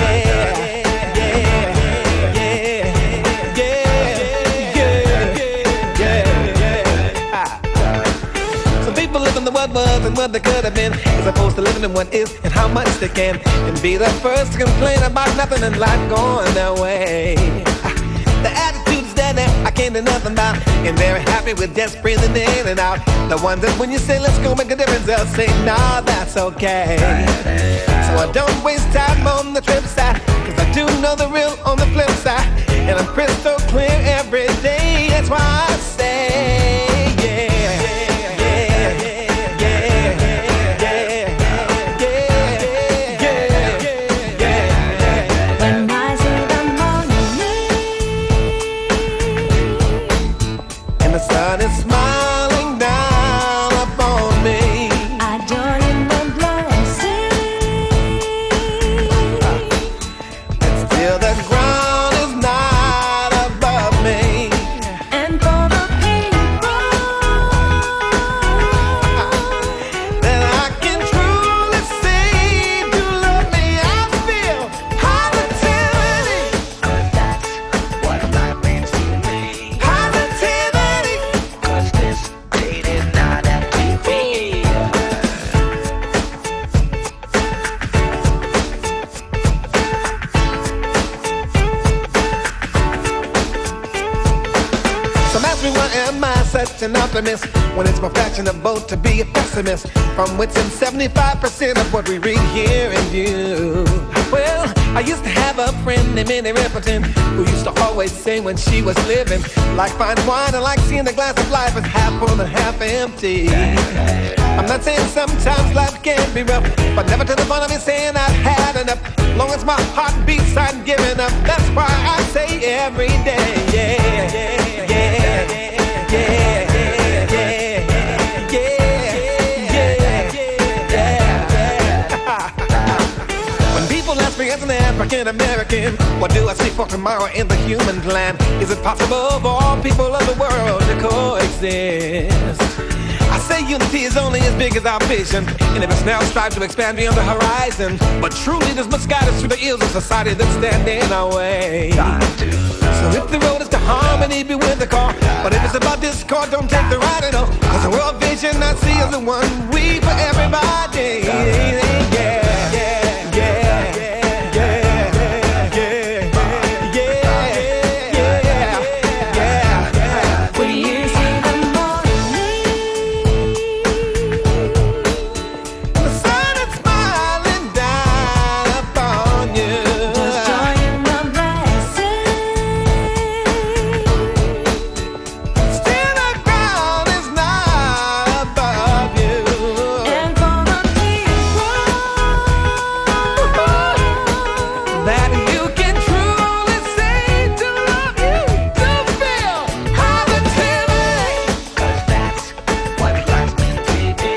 what was and what they could have been, as opposed to living in what is and how much they can, and be the first to complain about nothing in life going their way. The attitude's dead there, I can't do nothing about. And they're happy with just breathing in and out. The ones that when you say let's go make a difference, they'll say nah, that's okay. So I don't waste time on the trip side, cause I do know the real on the flip side. And I'm crystal clear every day, that's why I say yeah, yeah, yeah, yeah, yeah, yeah, yeah, yeah. When I see the morning and the sun is smiling down upon me, I join in the blessing. And still the ground is not above me. And for the people that I can truly say do love me, I feel positivity. Cause that's what life means to me. Positivity. Cause this date is not at T V. Some ask me why am I such an optimist when it's more fashionable to be a pessimist, from within seventy-five percent of what we read, hear, and view. Well, I used to have a friend named Minnie Riperton who used to always say when she was living, like fine wine and like seeing the glass of life as half full and half empty. I'm not saying sometimes life can be rough, but never to the point of me saying I've had enough. Long as my heart beats, I'm giving up. That's why I say every day, yeah, yeah, yeah, yeah, yeah, yeah, yeah, yeah, yeah. When people ask me as an African American, what do I see for tomorrow in the human clan? Is it possible for all people of the world to coexist? I say unity is only as big as our vision, and if it's now strive to expand beyond the horizon. But truly there's much guidance through the ills of society that stand in our way. So if the road is to harmony, be with the car. But if it's about discord, don't take the ride at all. Cause the world vision I see is the one we for everybody. Yeah, yeah, yeah, yeah, yeah, yeah, yeah, yeah. When you see the the sun is smiling down upon you. Just join in the blessing. Still the ground is not above you. And for the people that you can truly say to love you, to feel positivity. Cause that's what life means to me.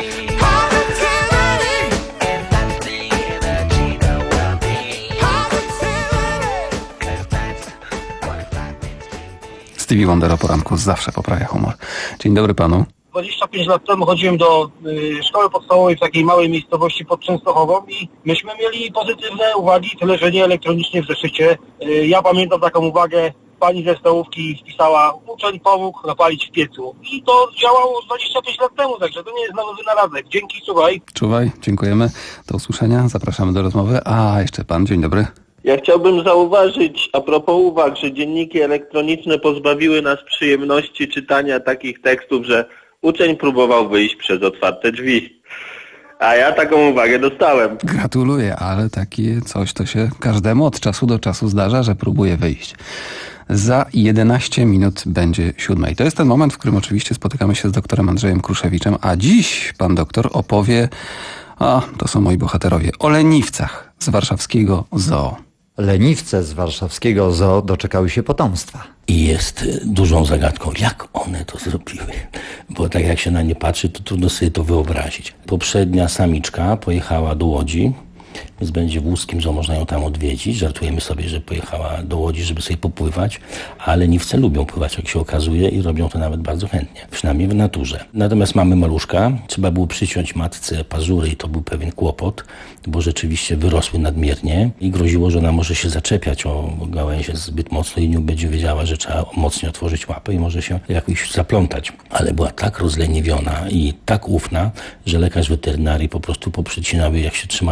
Positivity. And that's the energy the world needs. Positivity. Cause that's what life means to me. Stevie Wonder o poranku zawsze poprawia humor. Dzień dobry panu. dwadzieścia pięć lat temu chodziłem do y, szkoły podstawowej w takiej małej miejscowości pod Częstochową i myśmy mieli pozytywne uwagi, tyle że nie elektronicznie w zeszycie. Y, ja pamiętam taką uwagę, pani ze stołówki wpisała: uczeń pomógł napalić w piecu. I to działało dwadzieścia pięć lat temu, także to nie jest nowy wynalazek. Dzięki, słuchaj. Czuwaj, dziękujemy. Do usłyszenia, zapraszamy do rozmowy. A, jeszcze pan, dzień dobry. Ja chciałbym zauważyć a propos uwag, że dzienniki elektroniczne pozbawiły nas przyjemności czytania takich tekstów, że uczeń próbował wyjść przez otwarte drzwi. A ja taką uwagę dostałem. Gratuluję, ale takie coś to się każdemu od czasu do czasu zdarza, że próbuje wyjść. Za jedenaście minut będzie siódmej. To jest ten moment, w którym oczywiście spotykamy się z doktorem Andrzejem Kruszewiczem, a dziś pan doktor opowie, a to są moi bohaterowie, o leniwcach z warszawskiego zoo. Leniwce z warszawskiego zoo doczekały się potomstwa. I jest dużą zagadką, jak one to zrobiły. Bo tak jak się na nie patrzy, to trudno sobie to wyobrazić. Poprzednia samiczka pojechała do Łodzi, więc będzie wózkiem, że można ją tam odwiedzić. Żartujemy sobie, że pojechała do Łodzi, żeby sobie popływać, a leniwce lubią pływać, jak się okazuje, i robią to nawet bardzo chętnie, przynajmniej w naturze. Natomiast mamy maluszka, trzeba było przyciąć matce pazury i to był pewien kłopot, bo rzeczywiście wyrosły nadmiernie i groziło, że ona może się zaczepiać o gałęzie zbyt mocno i nie będzie wiedziała, że trzeba mocniej otworzyć łapę i może się jakoś zaplątać. Ale była tak rozleniwiona i tak ufna, że lekarz weterynarii po prostu poprzycinał jej, jak się trzymała jakiegoś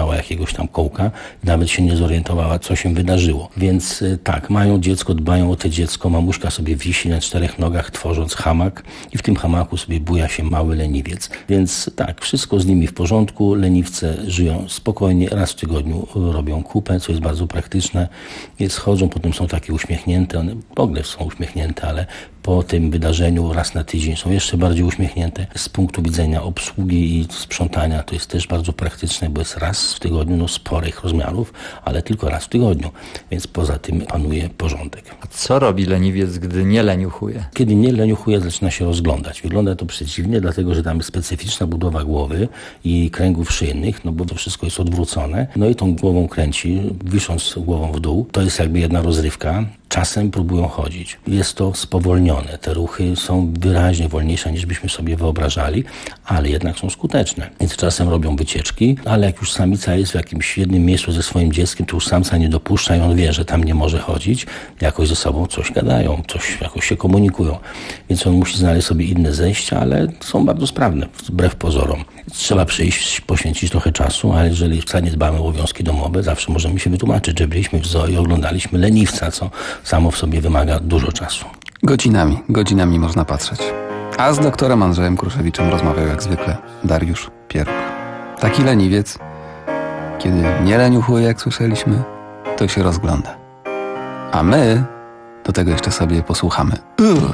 jakiegoś tam kołka, nawet się nie zorientowała, co się wydarzyło. Więc tak, mają dziecko, dbają o to dziecko, mamuśka sobie wisi na czterech nogach, tworząc hamak i w tym hamaku sobie buja się mały leniwiec. Więc tak, wszystko z nimi w porządku, leniwce żyją spokojnie, raz w tygodniu robią kupę, co jest bardzo praktyczne, więc chodzą, potem są takie uśmiechnięte, one w ogóle są uśmiechnięte, ale po tym wydarzeniu raz na tydzień są jeszcze bardziej uśmiechnięte. Z punktu widzenia obsługi i sprzątania to jest też bardzo praktyczne, bo jest raz w tygodniu, no sporych rozmiarów, ale tylko raz w tygodniu, więc poza tym panuje porządek. A co robi leniwiec, gdy nie leniuchuje? Kiedy nie leniuchuje, zaczyna się rozglądać. Wygląda to przeciwnie, dlatego że tam jest specyficzna budowa głowy i kręgów szyjnych, no bo to wszystko jest odwrócone. No i tą głową kręci, wisząc głową w dół. To jest jakby jedna rozrywka. Czasem próbują chodzić. Jest to spowolnione. Te ruchy są wyraźnie wolniejsze niż byśmy sobie wyobrażali, ale jednak są skuteczne. Więc czasem robią wycieczki, ale jak już samica jest w jakimś jednym miejscu ze swoim dzieckiem, to już samca nie dopuszcza i on wie, że tam nie może chodzić. Jakoś ze sobą coś gadają, coś jakoś się komunikują. Więc on musi znaleźć sobie inne zejścia, ale są bardzo sprawne, wbrew pozorom. Trzeba przyjść, poświęcić trochę czasu, ale jeżeli wcale nie dbamy o obowiązki domowe, zawsze możemy się wytłumaczyć, że byliśmy w zoo i oglądaliśmy leniwca, co samo w sobie wymaga dużo czasu. Godzinami, godzinami można patrzeć. A z doktorem Andrzejem Kruszewiczem rozmawiał jak zwykle Dariusz Pieruch. Taki leniwiec, kiedy nie leniuchuje, jak słyszeliśmy, to się rozgląda. A my do tego jeszcze sobie posłuchamy. Ugh.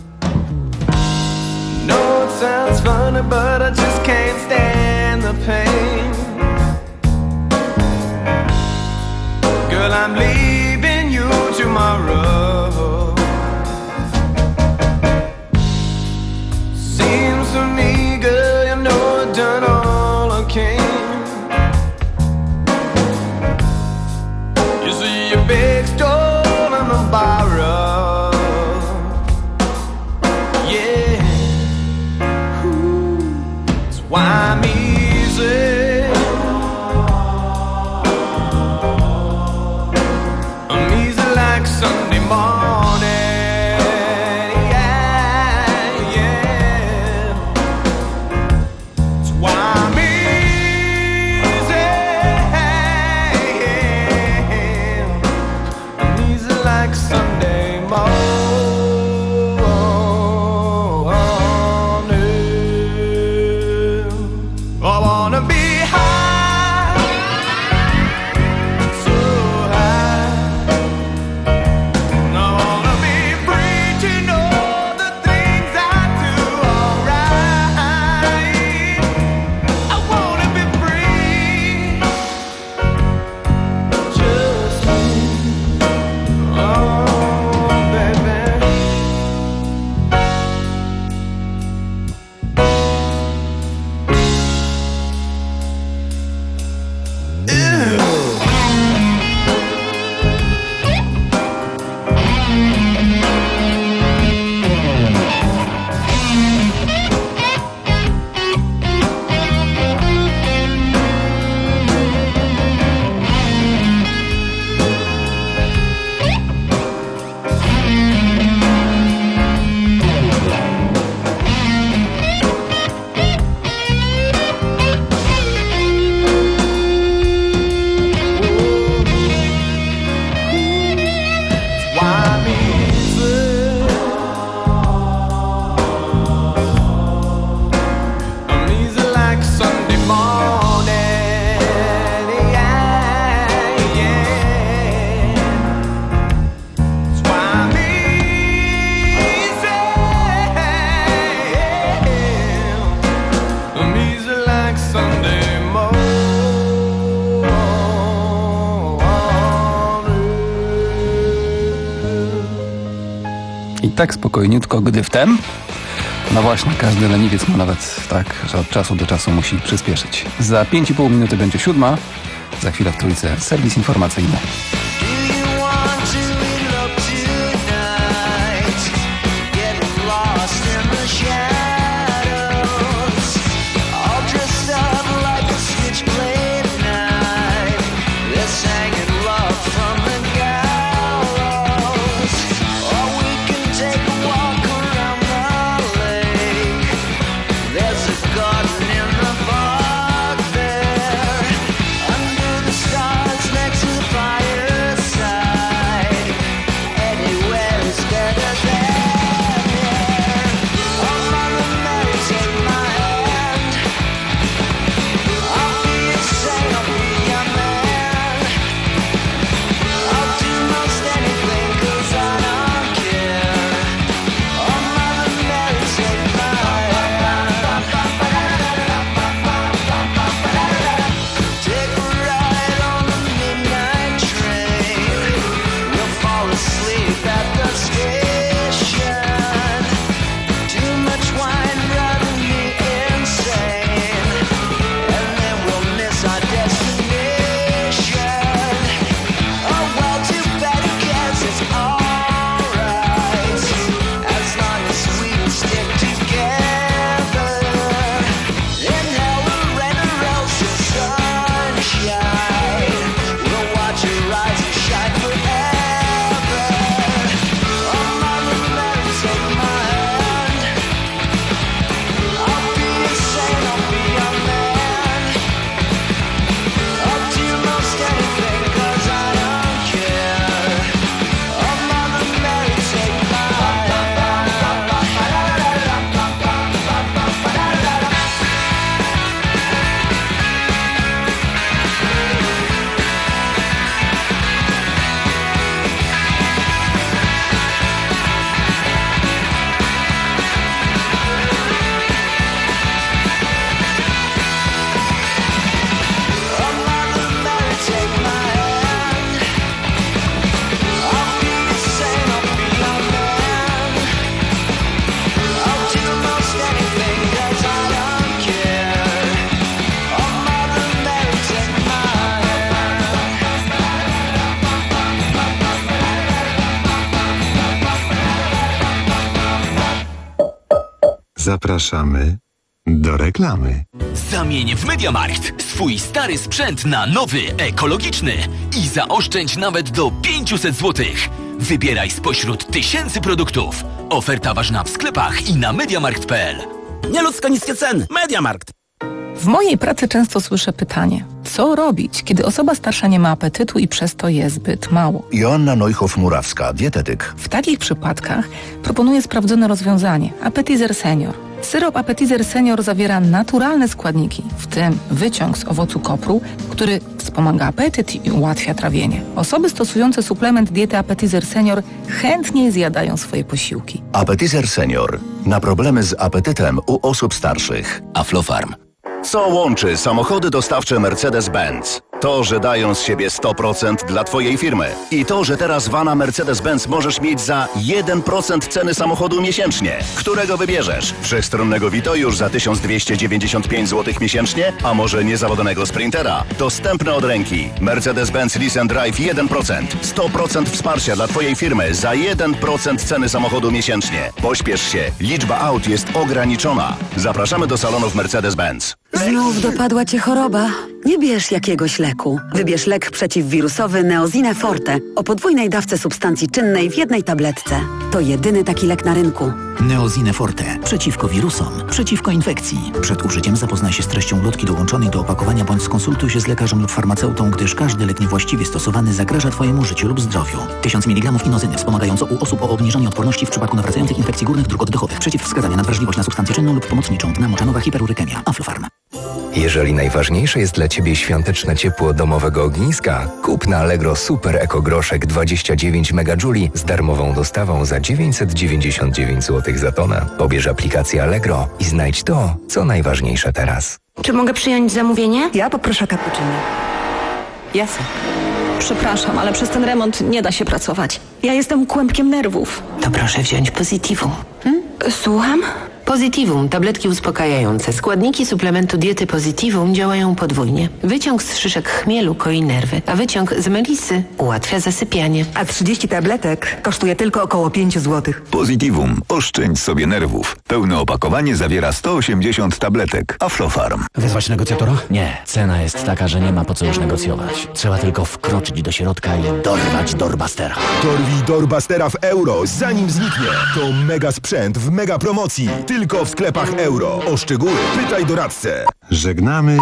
No, it sounds funny, but I just can't stand the pain. Girl, I'm leaving you tomorrow. Seems to me, girl, you know I've done all I can. You see your big store on the borrow. Yeah. Ooh. It's why I'm easy. Sunday morning, yeah, yeah. That's why I'm easy. I'm easy like Sunday morning. I wanna be high, so high. Tak spokojniutko, gdy wtem... No właśnie, każdy leniwiec ma nawet tak, że od czasu do czasu musi przyspieszyć. Za pięć i pół minuty będzie siódma. Za chwilę w Trójce serwis informacyjny. There's a garden in the park there, under the Zapraszamy do reklamy. Zamień w MediaMarkt swój stary sprzęt na nowy, ekologiczny i zaoszczędź nawet do pięćset złotych. Wybieraj spośród tysięcy produktów. Oferta ważna w sklepach i na mediamarkt kropka p l. Nieludzko niskie ceny. MediaMarkt. W mojej pracy często słyszę pytanie, co robić, kiedy osoba starsza nie ma apetytu i przez to je zbyt mało? Joanna Neuchow-Murawska, dietetyk. W takich przypadkach proponuję sprawdzone rozwiązanie – Appetizer Senior. Syrop Appetizer Senior zawiera naturalne składniki, w tym wyciąg z owocu kopru, który wspomaga apetyt i ułatwia trawienie. Osoby stosujące suplement diety Appetizer Senior chętniej zjadają swoje posiłki. Appetizer Senior. Na problemy z apetytem u osób starszych. Aflofarm. Co łączy samochody dostawcze Mercedes-Benz? To, że dają z siebie sto procent dla Twojej firmy. I to, że teraz vana Mercedes-Benz możesz mieć za jeden procent ceny samochodu miesięcznie. Którego wybierzesz? Wszechstronnego Vito już za tysiąc dwieście dziewięćdziesiąt pięć złotych miesięcznie? A może niezawodzonego Sprintera? Dostępne od ręki. Mercedes-Benz Lease and Drive jeden procent. sto procent wsparcia dla Twojej firmy za jeden procent ceny samochodu miesięcznie. Pośpiesz się. Liczba aut jest ograniczona. Zapraszamy do salonów Mercedes-Benz. Znów dopadła Cię choroba? Nie bierz jakiegoś leku. Wybierz lek przeciwwirusowy Neosine Forte o podwójnej dawce substancji czynnej w jednej tabletce. To jedyny taki lek na rynku. Neosine Forte. Przeciwko wirusom, przeciwko infekcji. Przed użyciem zapoznaj się z treścią ulotki dołączonej do opakowania bądź skonsultuj się z lekarzem lub farmaceutą, gdyż każdy lek niewłaściwie stosowany zagraża Twojemu życiu lub zdrowiu. tysiąc miligramów inozyny wspomagająco u osób o obniżonej odporności w przypadku nawracających infekcji górnych dróg oddechowych. Przeciwwskazania na wrażliwość na substancję czynną lub pomocniczą. Dna moczanowa hiperurykemia. Aflofarm. Jeżeli najważniejsze jest dla Ciebie świąteczne ciepło domowego ogniska, kup na Allegro Super Eko Groszek dwadzieścia dziewięć megajuli z darmową dostawą za dziewięćset dziewięćdziesiąt dziewięć złotych za tonę. Pobierz aplikację Allegro i znajdź to, co najważniejsze teraz. Czy mogę przyjąć zamówienie? Ja poproszę cappuccino. Jasne. Przepraszam, ale przez ten remont nie da się pracować. Ja jestem kłębkiem nerwów. To proszę wziąć Positivum. Hmm? Słucham? Positivum, tabletki uspokajające. Składniki suplementu diety Positivum działają podwójnie. Wyciąg z szyszek chmielu koi nerwy, a wyciąg z melisy ułatwia zasypianie. A trzydzieści tabletek kosztuje tylko około pięć złotych. Positivum. Oszczędź sobie nerwów. Pełne opakowanie zawiera sto osiemdziesiąt tabletek. Aflofarm. Wezwać negocjatora? Nie. Cena jest taka, że nie ma po co już negocjować. Trzeba tylko wkroczyć do środka i dorwać Doorbustera. Dorwij Doorbustera w euro, zanim zniknie. To mega sprzęt w mega promocji. Tylko w sklepach euro. O szczegóły pytaj doradcę. Żegnamy